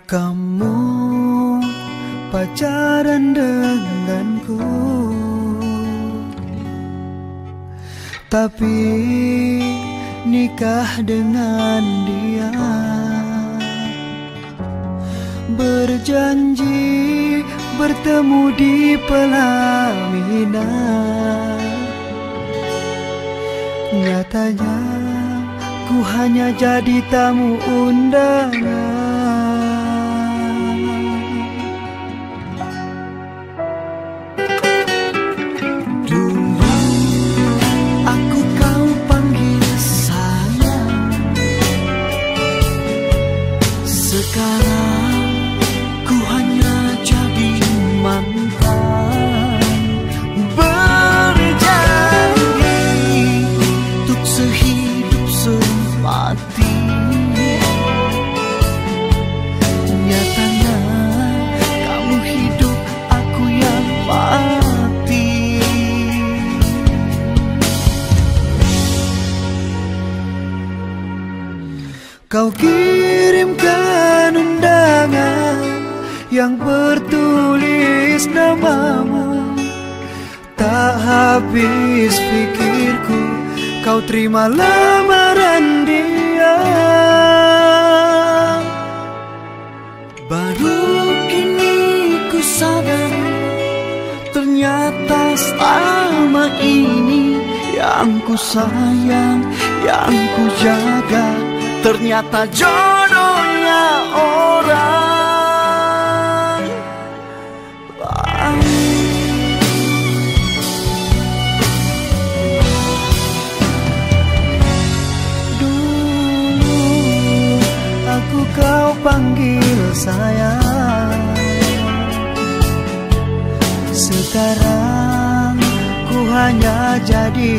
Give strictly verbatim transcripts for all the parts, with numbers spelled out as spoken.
Kamu pacaran denganku, tapi nikah dengan dia. Berjanji bertemu di pelaminan, nyatanya ku hanya jadi tamu undangan. Dulu aku kau panggil sayang, sekarang ku hanya jadi mantan. Berjanji untuk sehidup semati, nyatanya kamu hidup, aku yang mati. Kau kirimkan undangan yang bertulis namamu, tak habis pikirku kau terima lamaran dia. Baru kini ku sadar, ternyata selama ini yang ku sayang, yang ku jaga, ternyata jodohnya orang lain. Dulu aku kau panggil sayang, sekarang ku hanya jadi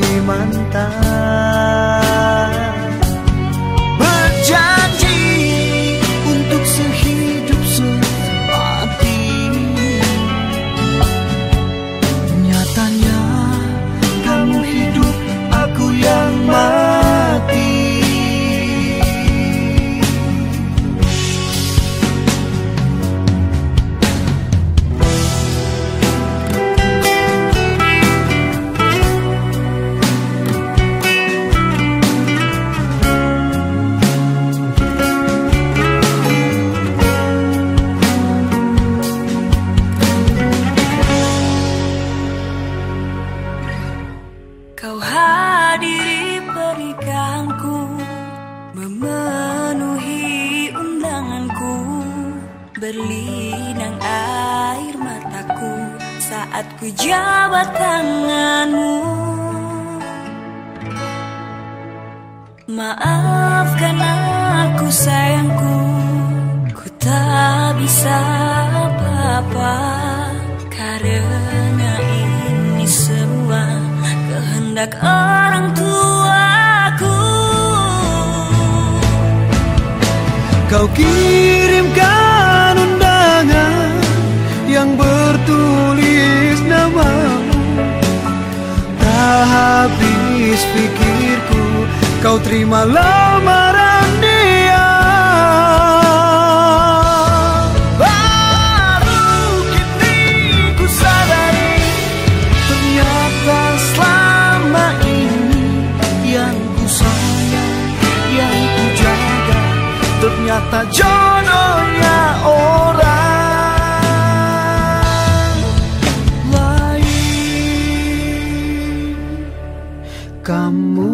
mantan. Berjanji untuk sehidup semati, nyatanya kamu hidup, aku yang mati. Kau hadiri pernikahanku, memenuhi undanganku, berlinang air mataku saat ku jabat tanganmu. Maafkan aku sayangku, ku tak bisa apa-apa, karena ini semua kehendak orang tuaku. Kau kirimkan undangan yang bertulis namamu, tak habis pikirku kau terima lamaran dia. Baru kini ku sadari, ternyata selama ini yang ku sayang, yang ku jaga, ternyata jodohnya orang lain. Kamu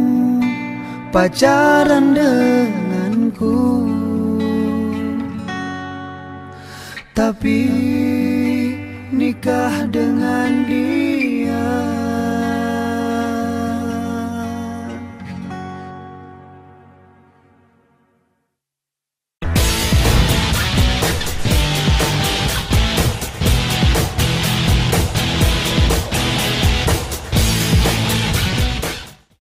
pacaran denganku, tapi nikah dengan dia.